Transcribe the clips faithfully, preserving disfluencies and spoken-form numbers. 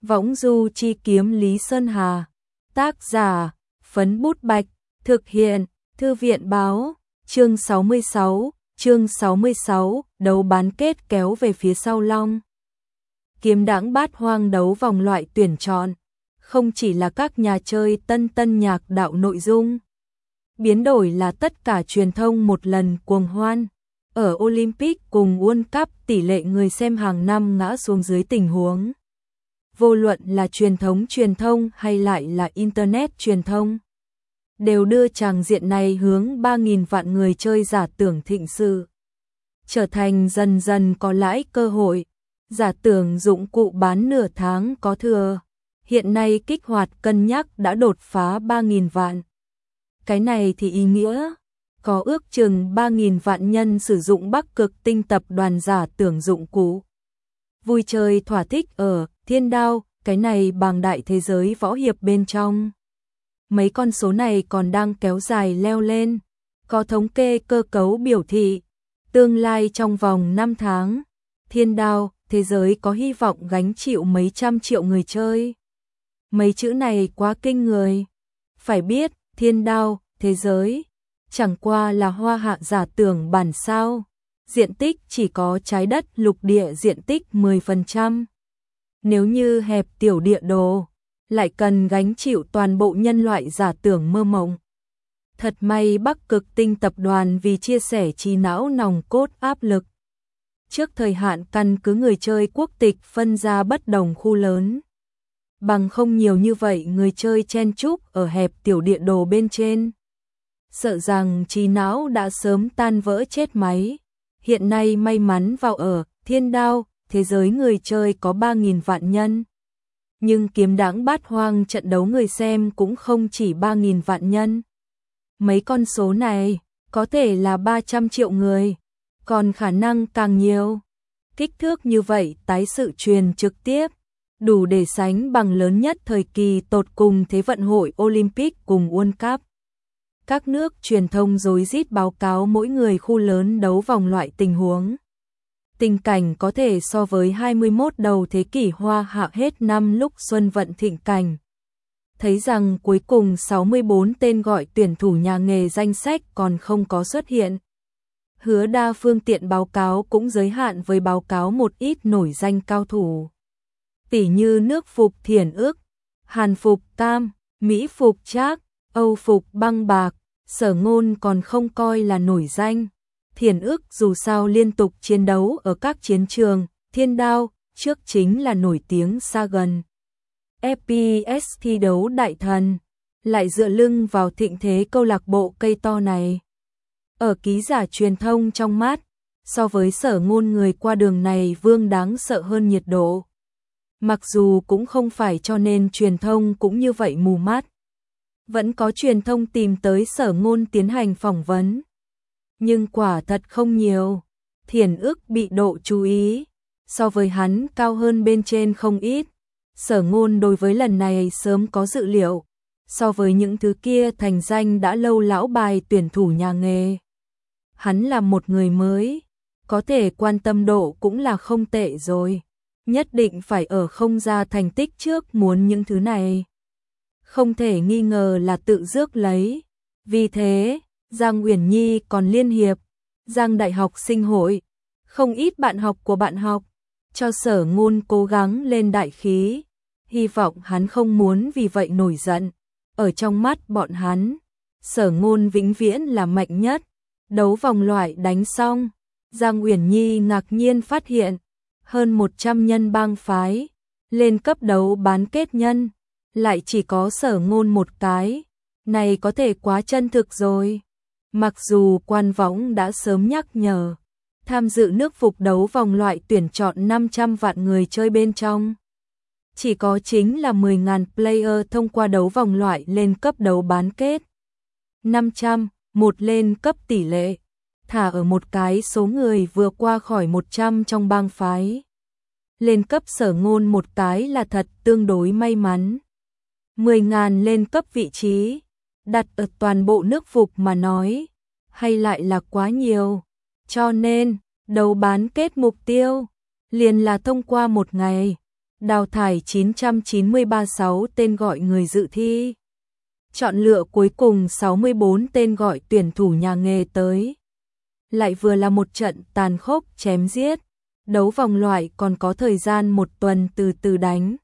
Võng du chi kiếm Lý Sơn Hà. Tác giả, Phấn Bút Bạch. Thực hiện, Thư viện Báo. Chương sáu mươi sáu, chương sáu mươi sáu, đấu bán kết kéo về phía sau Long. Kiếm đãng bát hoang đấu vòng loại tuyển chọn, không chỉ là các nhà chơi tân tân nhạc đạo nội dung. Biến đổi là tất cả truyền thông một lần cuồng hoan. Ở Olympic cùng World Cup tỷ lệ người xem hàng năm ngã xuống dưới tình huống. Vô luận là truyền thống truyền thông hay lại là Internet truyền thông, đều đưa tràng diện này hướng ba nghìn vạn người chơi giả tưởng thịnh sự. Trở thành dần dần có lãi cơ hội, giả tưởng dụng cụ bán nửa tháng có thừa. Hiện nay kích hoạt cân nhắc đã đột phá ba nghìn vạn. Cái này thì ý nghĩa, có ước chừng ba nghìn vạn nhân sử dụng Bắc Cực Tinh tập đoàn giả tưởng dụng cụ. Vui chơi thỏa thích ở Thiên Đao, cái này bàng đại thế giới võ hiệp bên trong. Mấy con số này còn đang kéo dài leo lên, có thống kê cơ cấu biểu thị, tương lai trong vòng năm tháng, Thiên Đao, thế giới có hy vọng gánh chịu mấy trăm triệu người chơi. Mấy chữ này quá kinh người. Phải biết, Thiên Đao, thế giới, chẳng qua là hoa hạ giả tưởng bản sao. Diện tích chỉ có trái đất lục địa diện tích mười phần trăm. Nếu như hẹp tiểu địa đồ, lại cần gánh chịu toàn bộ nhân loại giả tưởng mơ mộng. Thật may Bắc Cực Tinh tập đoàn vì chia sẻ trí não nòng cốt áp lực. Trước thời hạn căn cứ người chơi quốc tịch phân ra bất đồng khu lớn. Bằng không nhiều như vậy người chơi chen chúc ở hẹp tiểu địa đồ bên trên. Sợ rằng trí não đã sớm tan vỡ chết máy. Hiện nay may mắn vào ở Thiên Đao, thế giới người chơi có ba nghìn vạn nhân. Nhưng kiếm đãng bát hoang trận đấu người xem cũng không chỉ ba nghìn vạn nhân. Mấy con số này có thể là ba trăm triệu người, còn khả năng càng nhiều. Kích thước như vậy tái sự truyền trực tiếp, đủ để sánh bằng lớn nhất thời kỳ tột cùng Thế vận hội Olympic cùng World Cup. Các nước truyền thông rối rít báo cáo mỗi người khu lớn đấu vòng loại tình huống. Tình cảnh có thể so với hai mươi mốt đầu thế kỷ hoa hạ hết năm lúc xuân vận thịnh cảnh. Thấy rằng cuối cùng sáu mươi bốn tên gọi tuyển thủ nhà nghề danh sách còn không có xuất hiện. Hứa đa phương tiện báo cáo cũng giới hạn với báo cáo một ít nổi danh cao thủ. Tỷ như nước phục Thiển Ức, Hàn phục Tam, Mỹ phục Trác, Âu phục Băng Bạc, Sở Ngôn còn không coi là nổi danh. Thiển Ức dù sao liên tục chiến đấu ở các chiến trường, Thiên Đao, trước chính là nổi tiếng xa gần. ép pê ét thi đấu đại thần, lại dựa lưng vào thịnh thế câu lạc bộ cây to này. Ở ký giả truyền thông trong mắt, so với Sở Ngôn người qua đường này vương đáng sợ hơn nhiệt độ. Mặc dù cũng không phải cho nên truyền thông cũng như vậy mù mắt. Vẫn có truyền thông tìm tới Sở Ngôn tiến hành phỏng vấn. Nhưng quả thật không nhiều. Thiển Ức bị độ chú ý, so với hắn cao hơn bên trên không ít. Sở Ngôn đối với lần này sớm có dự liệu, so với những thứ kia thành danh đã lâu lão bài tuyển thủ nhà nghề. Hắn là một người mới, có thể quan tâm độ cũng là không tệ rồi. Nhất định phải ở không ra thành tích trước muốn những thứ này. Không thể nghi ngờ là tự rước lấy. Vì thế, Giang Uyển Nhi còn liên hiệp, Giang Đại học sinh hội, không ít bạn học của bạn học, cho Sở Ngôn cố gắng lên đại khí, hy vọng hắn không muốn vì vậy nổi giận. Ở trong mắt bọn hắn, Sở Ngôn vĩnh viễn là mạnh nhất. Đấu vòng loại đánh xong, Giang Uyển Nhi ngạc nhiên phát hiện, hơn một trăm nhân bang phái, lên cấp đấu bán kết nhân, lại chỉ có Sở Ngôn một cái, này có thể quá chân thực rồi. Mặc dù quan võng đã sớm nhắc nhở, tham dự nước phục đấu vòng loại tuyển chọn năm trăm vạn người chơi bên trong. Chỉ có chính là mười nghìn player thông qua đấu vòng loại lên cấp đấu bán kết. năm trăm, một lên cấp tỷ lệ, thả ở một cái số người vừa qua khỏi một trăm trong bang phái. Lên cấp Sở Ngôn một cái là thật tương đối may mắn. mười nghìn lên cấp vị trí, đặt ở toàn bộ nước phục mà nói, hay lại là quá nhiều. Cho nên, đấu bán kết mục tiêu, liền là thông qua một ngày, đào thải chín trăm chín mươi ba sáu tên gọi người dự thi. Chọn lựa cuối cùng sáu mươi bốn tên gọi tuyển thủ nhà nghề tới. Lại vừa là một trận tàn khốc chém giết, đấu vòng loại còn có thời gian một tuần từ từ đánh.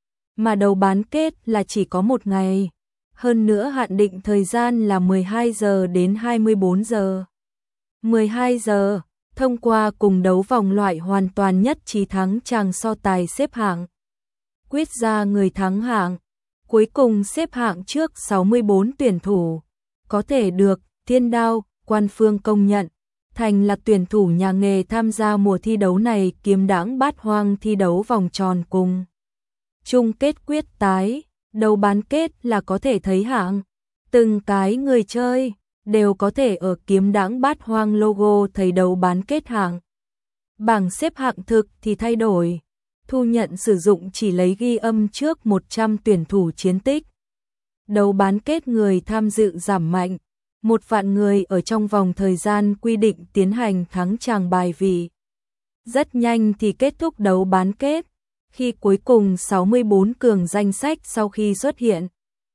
Mà đấu bán kết là chỉ có một ngày, hơn nữa hạn định thời gian là mười hai giờ đến hai mươi bốn giờ. mười hai giờ, thông qua cùng đấu vòng loại hoàn toàn nhất trí thắng chàng so tài xếp hạng. Quyết ra người thắng hạng, cuối cùng xếp hạng trước sáu mươi bốn tuyển thủ, có thể được Thiên Đao, Quan Phương công nhận, thành là tuyển thủ nhà nghề tham gia mùa thi đấu này kiếm đãng bát hoang thi đấu vòng tròn cùng. Chung kết quyết tái, đấu bán kết là có thể thấy hạng. Từng cái người chơi đều có thể ở kiếm đãng bát hoang logo thấy đấu bán kết hạng. Bảng xếp hạng thực thì thay đổi. Thu nhận sử dụng chỉ lấy ghi âm trước một trăm tuyển thủ chiến tích. Đấu bán kết người tham dự giảm mạnh. Một vạn người ở trong vòng thời gian quy định tiến hành thắng chàng bài vị. Rất nhanh thì kết thúc đấu bán kết. Khi cuối cùng sáu mươi bốn cường danh sách sau khi xuất hiện,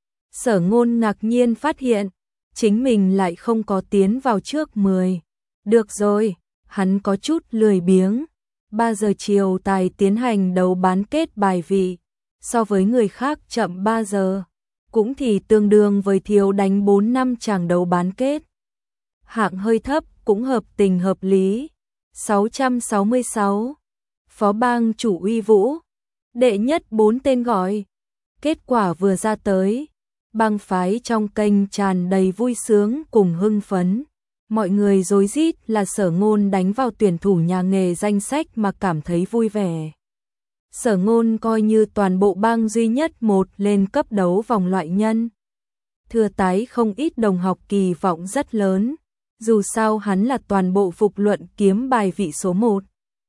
Sở Ngôn ngạc nhiên phát hiện, chính mình lại không có tiến vào trước mười. Được rồi, hắn có chút lười biếng. ba giờ chiều tài tiến hành đấu bán kết bài vị, so với người khác chậm ba giờ, cũng thì tương đương với thiếu đánh bốn năm chàng đấu bán kết. Hạng hơi thấp cũng hợp tình hợp lý. sáu trăm sáu mươi sáu. Phó bang chủ Uy Vũ. Đệ nhất bốn tên gọi. Kết quả vừa ra tới, bang phái trong kênh tràn đầy vui sướng cùng hưng phấn. Mọi người rối rít là Sở Ngôn đánh vào tuyển thủ nhà nghề danh sách mà cảm thấy vui vẻ. Sở Ngôn coi như toàn bộ bang duy nhất một lên cấp đấu vòng loại nhân. Thừa tái không ít đồng học kỳ vọng rất lớn, dù sao hắn là toàn bộ phục luận kiếm bài vị số một.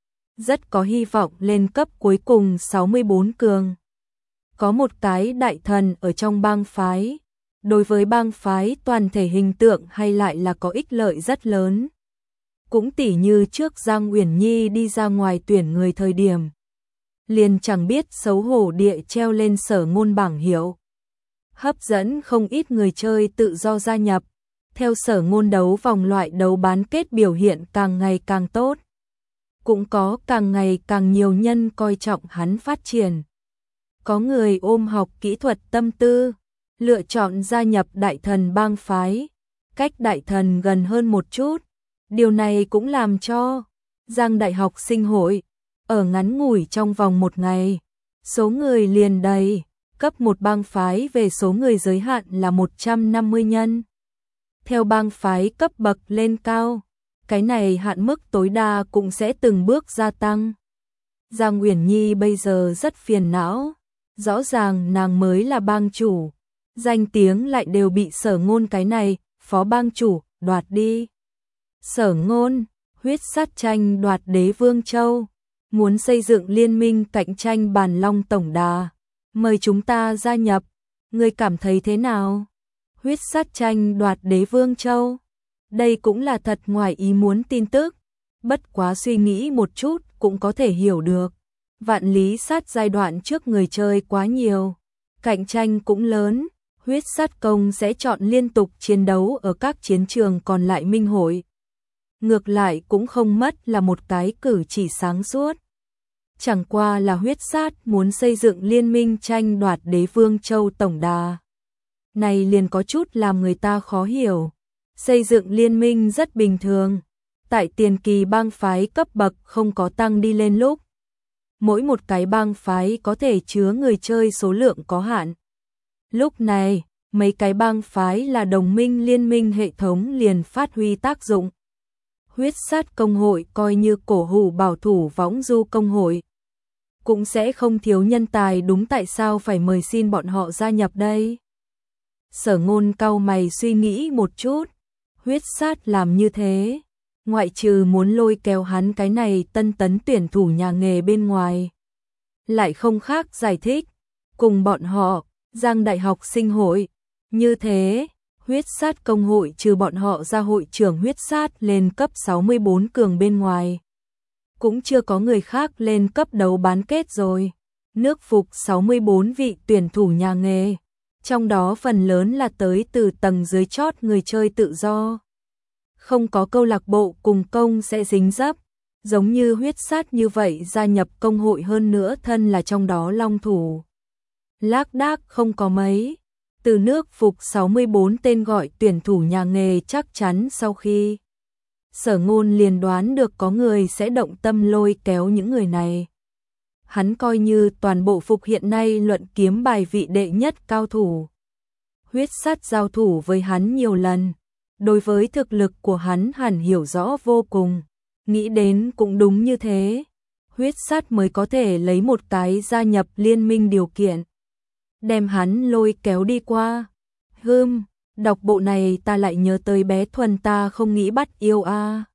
Rất có hy vọng lên cấp cuối cùng sáu mươi bốn cường. Có một cái đại thần ở trong bang phái, đối với bang phái toàn thể hình tượng hay lại là có ích lợi rất lớn. Cũng tỉ như trước Giang Uyển Nhi đi ra ngoài tuyển người thời điểm, liền chẳng biết xấu hổ địa treo lên Sở Ngôn bảng hiệu. Hấp dẫn không ít người chơi tự do gia nhập, theo Sở Ngôn đấu vòng loại đấu bán kết biểu hiện càng ngày càng tốt. Cũng có càng ngày càng nhiều nhân coi trọng hắn phát triển. Có người ôm học kỹ thuật tâm tư, lựa chọn gia nhập đại thần bang phái, cách đại thần gần hơn một chút. Điều này cũng làm cho Giang Đại học sinh hội, ở ngắn ngủi trong vòng một ngày, số người liền đầy, cấp một bang phái về số người giới hạn là một trăm năm mươi nhân. Theo bang phái cấp bậc lên cao, cái này hạn mức tối đa cũng sẽ từng bước gia tăng. Giang Uyển Nhi bây giờ rất phiền não, rõ ràng nàng mới là bang chủ, danh tiếng lại đều bị Sở Ngôn cái này, phó bang chủ, đoạt đi. Sở Ngôn, huyết sát tranh đoạt Đế Vương Châu, muốn xây dựng liên minh cạnh tranh Bàn Long Tổng Đà, mời chúng ta gia nhập, ngươi cảm thấy thế nào? Huyết sát tranh đoạt Đế Vương Châu, đây cũng là thật ngoài ý muốn tin tức, bất quá suy nghĩ một chút cũng có thể hiểu được. Vạn lý sát giai đoạn trước người chơi quá nhiều, cạnh tranh cũng lớn, huyết sát công sẽ chọn liên tục chiến đấu ở các chiến trường còn lại minh hội. Ngược lại cũng không mất là một cái cử chỉ sáng suốt. Chẳng qua là huyết sát muốn xây dựng liên minh tranh đoạt Đế Vương Châu Tổng Đà. Này liền có chút làm người ta khó hiểu. Xây dựng liên minh rất bình thường, tại tiền kỳ bang phái cấp bậc không có tăng đi lên lúc. Mỗi một cái bang phái có thể chứa người chơi số lượng có hạn. Lúc này, mấy cái bang phái là đồng minh liên minh hệ thống liền phát huy tác dụng. Huyết sát công hội coi như cổ hủ bảo thủ võng du công hội, cũng sẽ không thiếu nhân tài, đúng tại sao phải mời xin bọn họ gia nhập đây? Sở Ngôn cau mày suy nghĩ một chút, huyết sát làm như thế, ngoại trừ muốn lôi kéo hắn cái này tân tấn tuyển thủ nhà nghề bên ngoài, lại không khác giải thích, cùng bọn họ, Giang Đại học sinh hội, như thế, huyết sát công hội trừ bọn họ ra hội trưởng huyết sát lên cấp sáu mươi bốn cường bên ngoài. Cũng chưa có người khác lên cấp đấu bán kết rồi. nước phục sáu mươi bốn vị tuyển thủ nhà nghề, trong đó phần lớn là tới từ tầng dưới chót người chơi tự do. Không có câu lạc bộ cùng công sẽ dính dấp, giống như huyết sát như vậy gia nhập công hội hơn nữa thân là trong đó long thủ. Lác đác không có mấy. Từ nước phục sáu mươi bốn tên gọi tuyển thủ nhà nghề chắc chắn sau khi Sở Ngôn liền đoán được có người sẽ động tâm lôi kéo những người này. Hắn coi như toàn bộ phục hiện nay luận kiếm bài vị đệ nhất cao thủ. Huyết sát giao thủ với hắn nhiều lần, đối với thực lực của hắn hẳn hiểu rõ vô cùng. Nghĩ đến cũng đúng như thế, huyết sát mới có thể lấy một cái gia nhập liên minh điều kiện, đem hắn lôi kéo đi qua. Hừm, đọc bộ này ta lại nhớ tới bé Thuần ta không nghĩ bắt yêu a.